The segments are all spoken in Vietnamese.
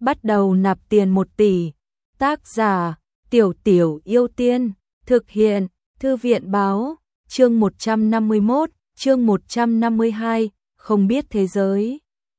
bắt đầu nạp tiền 1 tỷ. Tác giả: Tiểu Tiểu Yêu Tiên. Thực hiện: Thư viện báo. Chương 151, chương 152, không biết thế giới.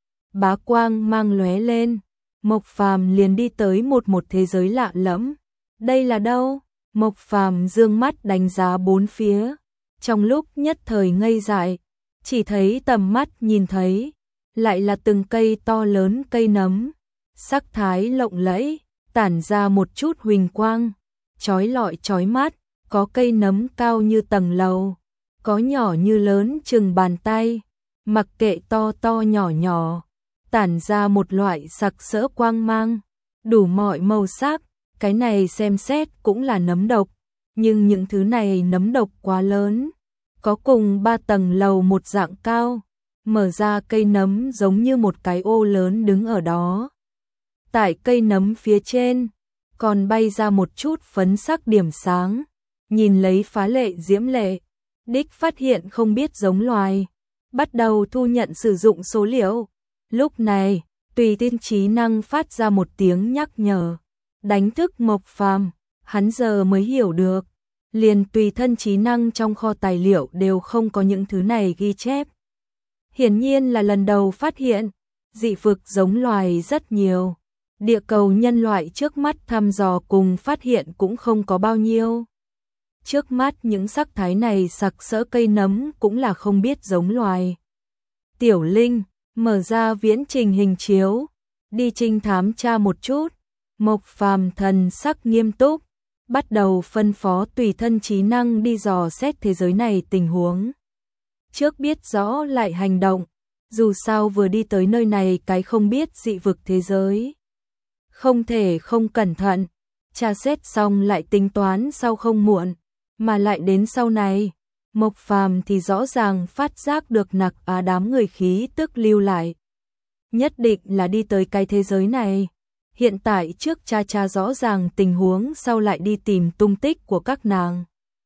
Bá quang mang lóe lên, Mộc Phàm liền đi tới một thế giới lạ lẫm. Đây là đâu? Mộc Phàm dương mắt đánh giá bốn phía, trong lúc nhất thời ngây dại, chỉ thấy tầm mắt nhìn thấy lại là từng cây to lớn cây nấm, sắc thái lộng lẫy, tản ra một chút huỳnh quang, chói lọi chói mắt, có cây nấm cao như tầng lầu, có nhỏ như lớn chừng bàn tay, mặc kệ to to nhỏ nhỏ, tản ra một loại sặc sỡ quang mang, đủ mọi màu sắc. Cái này xem xét cũng là nấm độc, nhưng những thứ này nấm độc quá lớn, có cùng 3 tầng lầu một dạng cao, mở ra cây nấm giống như một cái ô lớn đứng ở đó. Tại cây nấm phía trên, còn bay ra một chút phấn sắc điểm sáng, nhìn lấy phá lệ diễm lệ, đích phát hiện không biết giống loài, bắt đầu thu nhận sử dụng số liệu. Lúc này, tùy tiên trí năng phát ra một tiếng nhắc nhở, đánh thức Mộc Phàm, hắn giờ mới hiểu được, liền tùy thân trí năng trong kho tài liệu đều không có những thứ này ghi chép. Hiển nhiên là lần đầu phát hiện, dị vực giống loài rất nhiều, địa cầu nhân loại trước mắt thăm dò cùng phát hiện cũng không có bao nhiêu. Trước mắt những sắc thái này sặc sỡ cây nấm cũng là không biết giống loài. Tiểu Linh, mở ra viễn trình hình chiếu, đi trinh thám tra một chút. Mộc Phàm thần sắc nghiêm túc, bắt đầu phân phó tùy thân trí năng đi dò xét thế giới này tình huống. Trước biết rõ lại hành động, dù sao vừa đi tới nơi này cái không biết dị vực thế giới. Không thể không cẩn thận, tra xét xong lại tính toán sau không muộn, mà lại đến sau này, Mộc Phàm thì rõ ràng phát giác được nặc đám người khí tức lưu lại. Nhất định là đi tới cái thế giới này. Hiện tại trước cha rõ ràng tình huống sau lại đi tìm tung tích của các nàng.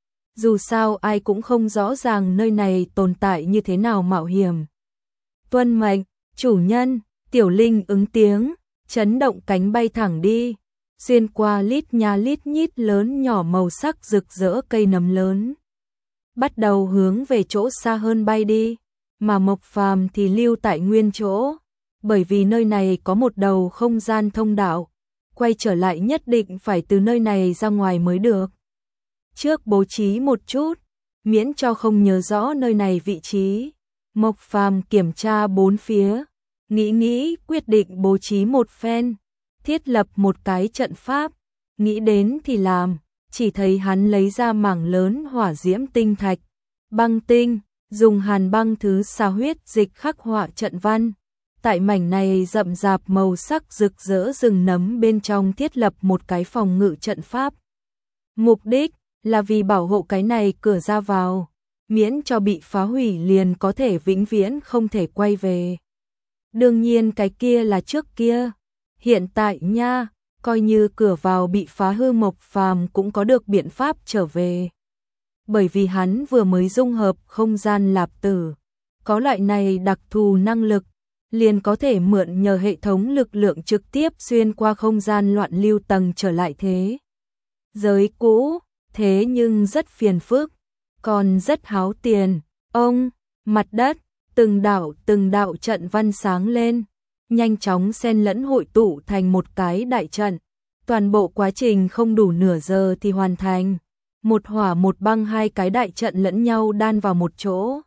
Dù sao ai cũng không rõ ràng nơi này tồn tại như thế nào mạo hiểm. Tuân mệnh, chủ nhân. Tiểu Linh ứng tiếng, chấn động cánh bay thẳng đi, xuyên qua lít nha lít nhít lớn nhỏ màu sắc rực rỡ cây nấm lớn. Bắt đầu hướng về chỗ xa hơn bay đi, mà Mộc Phàm thì lưu tại nguyên chỗ. Bởi vì nơi này có một đầu không gian thông đạo, quay trở lại nhất định phải từ nơi này ra ngoài mới được. Trước bố trí một chút, miễn cho không nhớ rõ nơi này vị trí. Mộc Phàm kiểm tra bốn phía, nghĩ quyết định bố trí một phen, thiết lập một cái trận pháp, nghĩ đến thì làm, chỉ thấy hắn lấy ra mảng lớn hỏa diễm tinh thạch, băng tinh, dùng hàn băng thứ xà huyết dịch khắc họa trận văn. Tại mảnh này rậm rạp màu sắc rực rỡ rừng nấm bên trong thiết lập một cái phòng ngự trận pháp. Mục đích là vì bảo hộ cái này cửa ra vào, miễn cho bị phá hủy liền có thể vĩnh viễn không thể quay về. Đương nhiên cái kia là trước kia, hiện tại nha, coi như cửa vào bị phá hư Mộc Phàm cũng có được biện pháp trở về. Bởi vì hắn vừa mới dung hợp không gian lạp tử, có loại này đặc thù năng lực, liền có thể mượn nhờ hệ thống lực lượng trực tiếp xuyên qua không gian loạn lưu tầng trở lại thế giới cũ, thế nhưng rất phiền phức, còn rất háo tiền. Ông, mặt đất, từng đạo trận văn sáng lên, nhanh chóng xen lẫn hội tụ thành một cái đại trận. Toàn bộ quá trình không đủ nửa giờ thì hoàn thành. Một hỏa một băng hai cái đại trận lẫn nhau đan vào một chỗ,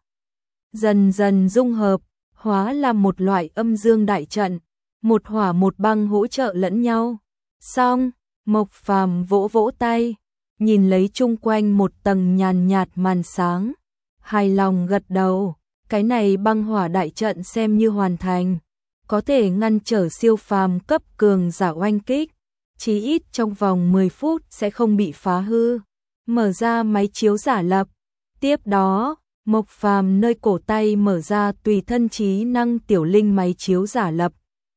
dần dần dung hợp, hóa làm một loại âm dương đại trận, một hỏa một băng hỗ trợ lẫn nhau. Xong, Mộc Phàm vỗ tay, nhìn lấy chung quanh một tầng nhàn nhạt màn sáng, hài lòng gật đầu, cái này băng hỏa đại trận xem như hoàn thành, có thể ngăn trở siêu phàm cấp cường giả oanh kích, chí ít trong vòng 10 phút sẽ không bị phá hư. Mở ra máy chiếu giả lập, tiếp đó Mộc Phàm nơi cổ tay mở ra tùy thân trí năng Tiểu Linh máy chiếu giả lập.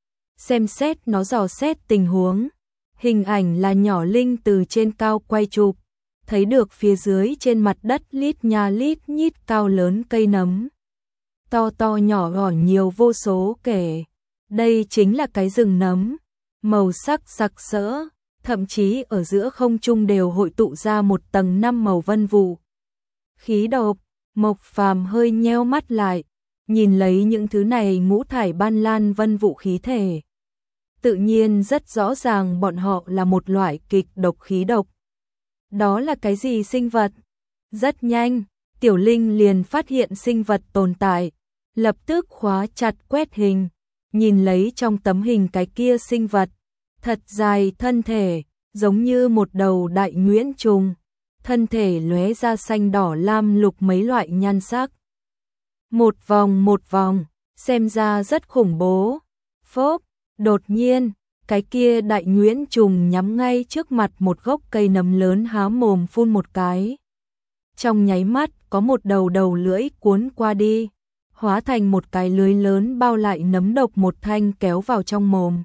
Xem xét nó dò xét tình huống. Hình ảnh là nhỏ Linh từ trên cao quay chụp, thấy được phía dưới trên mặt đất lít nha lít nhít cao lớn cây nấm. To to nhỏ nhỏ nhiều vô số kể. Đây chính là cái rừng nấm. màu sắc sặc sỡ, thậm chí ở giữa không trung đều hội tụ ra một tầng 5 màu vân vụ. Khí độc, Mộc Phàm hơi nheo mắt lại, nhìn lấy những thứ này ngũ thải ban lan vân vụ khí thể. Tự nhiên rất rõ ràng bọn họ là một loại kịch độc khí độc. Đó là cái gì sinh vật? Rất nhanh, Tiểu Linh liền phát hiện sinh vật tồn tại, lập tức khóa chặt quét hình, nhìn lấy trong tấm hình cái kia sinh vật, thật dài thân thể, giống như một đầu đại nhuyễn trùng, thân thể lóe ra xanh đỏ lam lục mấy loại nhan sắc. Một vòng, xem ra rất khủng bố. Phốp, đột nhiên, cái kia đại nhuyễn trùng nhắm ngay trước mặt một gốc cây nấm lớn há mồm phun một cái. Trong nháy mắt, có một đầu lưỡi cuốn qua đi, hóa thành một cái lưới lớn bao lại nấm độc một thanh kéo vào trong mồm.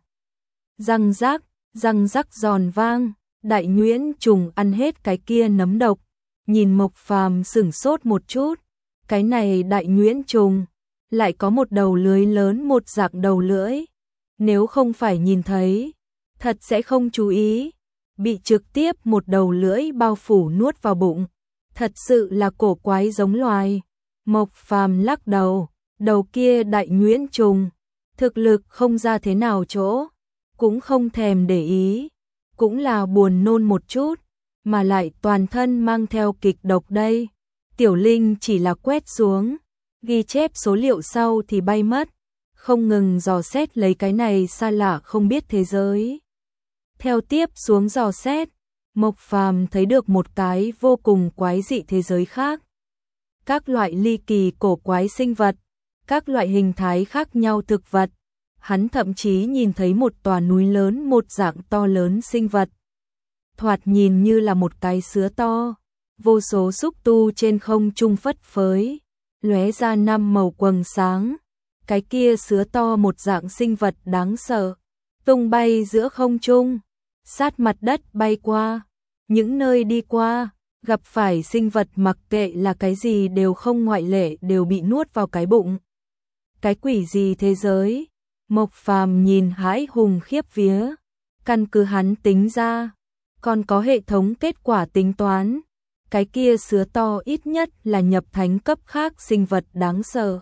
Răng rắc giòn vang, đại nhuyễn trùng ăn hết cái kia nấm độc, nhìn Mộc Phàm sửng sốt một chút, cái này đại nhuyễn trùng lại có một đầu lưới lớn một dạng đầu lưỡi, nếu không phải nhìn thấy, thật sẽ không chú ý, bị trực tiếp một đầu lưỡi bao phủ nuốt vào bụng, thật sự là cổ quái giống loài. Mộc Phàm lắc đầu, đầu kia đại nhuyễn trùng, thực lực không ra thế nào chỗ, cũng không thèm để ý, cũng là buồn nôn một chút, mà lại toàn thân mang theo kịch độc đây. Tiểu Linh chỉ là quét xuống, ghi chép số liệu sau thì bay mất, không ngừng dò xét lấy cái này xa lạ không biết thế giới. Theo tiếp xuống dò xét, Mộc Phàm thấy được một cái vô cùng quái dị thế giới khác. Các loại ly kỳ cổ quái sinh vật, các loại hình thái khác nhau thực vật. Hắn thậm chí nhìn thấy một tòa núi lớn một dạng to lớn sinh vật. Thoạt nhìn như là một cái sứa to, vô số xúc tu trên không trung phất phới, lóe ra 5 màu quầng sáng. Cái kia sứa to một dạng sinh vật đáng sợ, tung bay giữa không trung, sát mặt đất bay qua, những nơi đi qua, gặp phải sinh vật mặc kệ là cái gì đều không ngoại lệ đều bị nuốt vào cái bụng. Cái quỷ gì thế giới? Mộc Phàm nhìn hãi hùng khiếp vía, căn cứ hắn tính ra, còn có hệ thống kết quả tính toán, cái kia sứa to ít nhất là nhập thánh cấp khác sinh vật đáng sợ.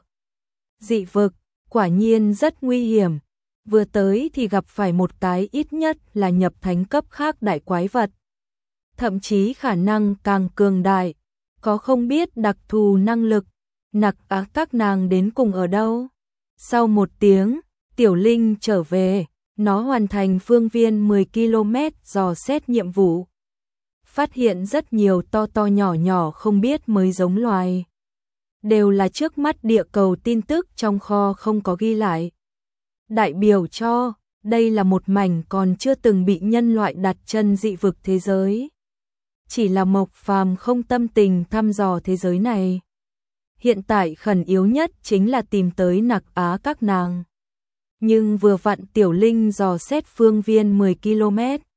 Dị vực, quả nhiên rất nguy hiểm, vừa tới thì gặp phải một cái ít nhất là nhập thánh cấp khác đại quái vật. Thậm chí khả năng càng cường đại, có không biết đặc thù năng lực, nặc á các nàng đến cùng ở đâu. Sau một tiếng, Tiểu Linh trở về, nó hoàn thành phương viên 10 km dò xét nhiệm vụ. Phát hiện rất nhiều to nhỏ không biết mới giống loài. Đều là trước mắt địa cầu tin tức trong kho không có ghi lại. Đại biểu cho, đây là một mảnh còn chưa từng bị nhân loại đặt chân dị vực thế giới. Chỉ là Mộc Phàm không tâm tình thăm dò thế giới này. Hiện tại khẩn yếu nhất chính là tìm tới nặc á các nàng. Nhưng vừa vặn Tiểu Linh dò xét phương viên 10 km.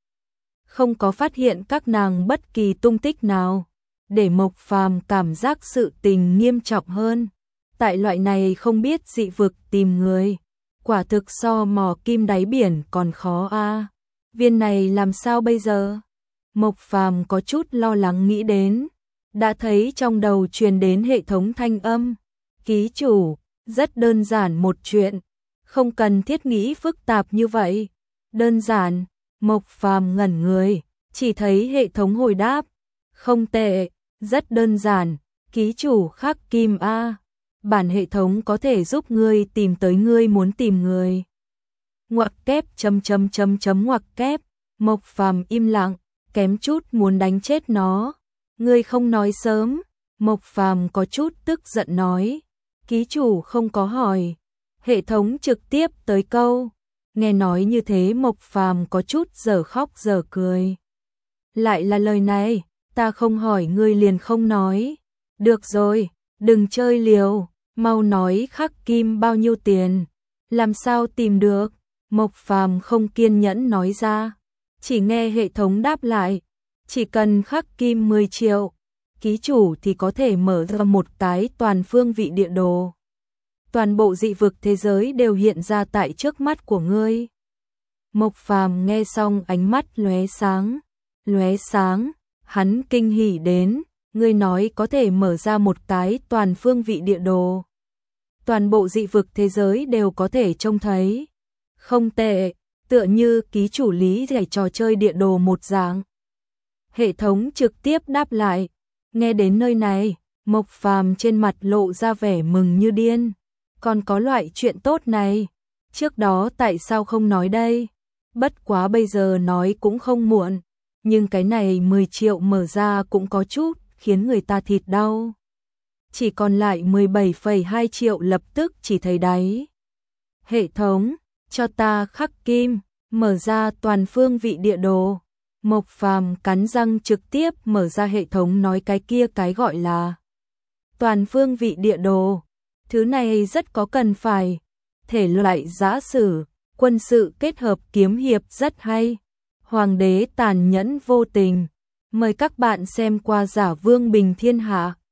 Không có phát hiện các nàng bất kỳ tung tích nào. Để Mộc Phàm cảm giác sự tình nghiêm trọng hơn. Tại loại này không biết dị vực tìm người. Quả thực so mò kim đáy biển còn khó a. Viên này làm sao bây giờ? Mộc Phàm có chút lo lắng nghĩ đến. Đã thấy trong đầu truyền đến hệ thống thanh âm. Ký chủ, rất đơn giản một chuyện. Không cần thiết nghĩ phức tạp như vậy. Đơn giản, Mộc Phàm ngẩn người, chỉ thấy hệ thống hồi đáp. Không tệ, rất đơn giản, ký chủ Khắc Kim A. Bản hệ thống có thể giúp ngươi tìm tới ngươi muốn tìm người. Ngoặc kép ngoặc kép, Mộc Phàm im lặng, kém chút muốn đánh chết nó. Ngươi không nói sớm, Mộc Phàm có chút tức giận nói. Ký chủ không có hỏi. Hệ thống trực tiếp tới câu. Nghe nói như thế Mộc Phàm có chút giờ khóc giờ cười. Lại là lời này, ta không hỏi ngươi liền không nói. Được rồi, đừng chơi liều, mau nói Khắc Kim bao nhiêu tiền. Làm sao tìm được? Mộc Phàm không kiên nhẫn nói ra. Chỉ nghe hệ thống đáp lại. Chỉ cần Khắc Kim 10 triệu, ký chủ thì có thể mở ra một cái toàn phương vị địa đồ. Toàn bộ dị vực thế giới đều hiện ra tại trước mắt của ngươi. Mộc Phàm nghe xong ánh mắt lóe sáng, hắn kinh hỉ đến, ngươi nói có thể mở ra một cái toàn phương vị địa đồ. Toàn bộ dị vực thế giới đều có thể trông thấy. Không tệ, tựa như ký chủ lý giải trò chơi địa đồ một dạng. Hệ thống trực tiếp đáp lại, nghe đến nơi này, Mộc Phàm trên mặt lộ ra vẻ mừng như điên. Còn có loại chuyện tốt này, trước đó tại sao không nói đây? Bất quá bây giờ nói cũng không muộn, nhưng cái này 10 triệu mở ra cũng có chút khiến người ta thịt đau. Chỉ còn lại 17,2 triệu lập tức chỉ thấy đáy. Hệ thống, cho ta khắc kim, mở ra toàn phương vị địa đồ. Mộc Phàm cắn răng trực tiếp mở ra hệ thống nói cái kia cái gọi là toàn phương vị địa đồ. Thứ này rất có cần phải. Thể loại giã sử, quân sự kết hợp kiếm hiệp rất hay. Hoàng đế tàn nhẫn vô tình. Mời các bạn xem qua Giả Vương Bình Thiên Hạ.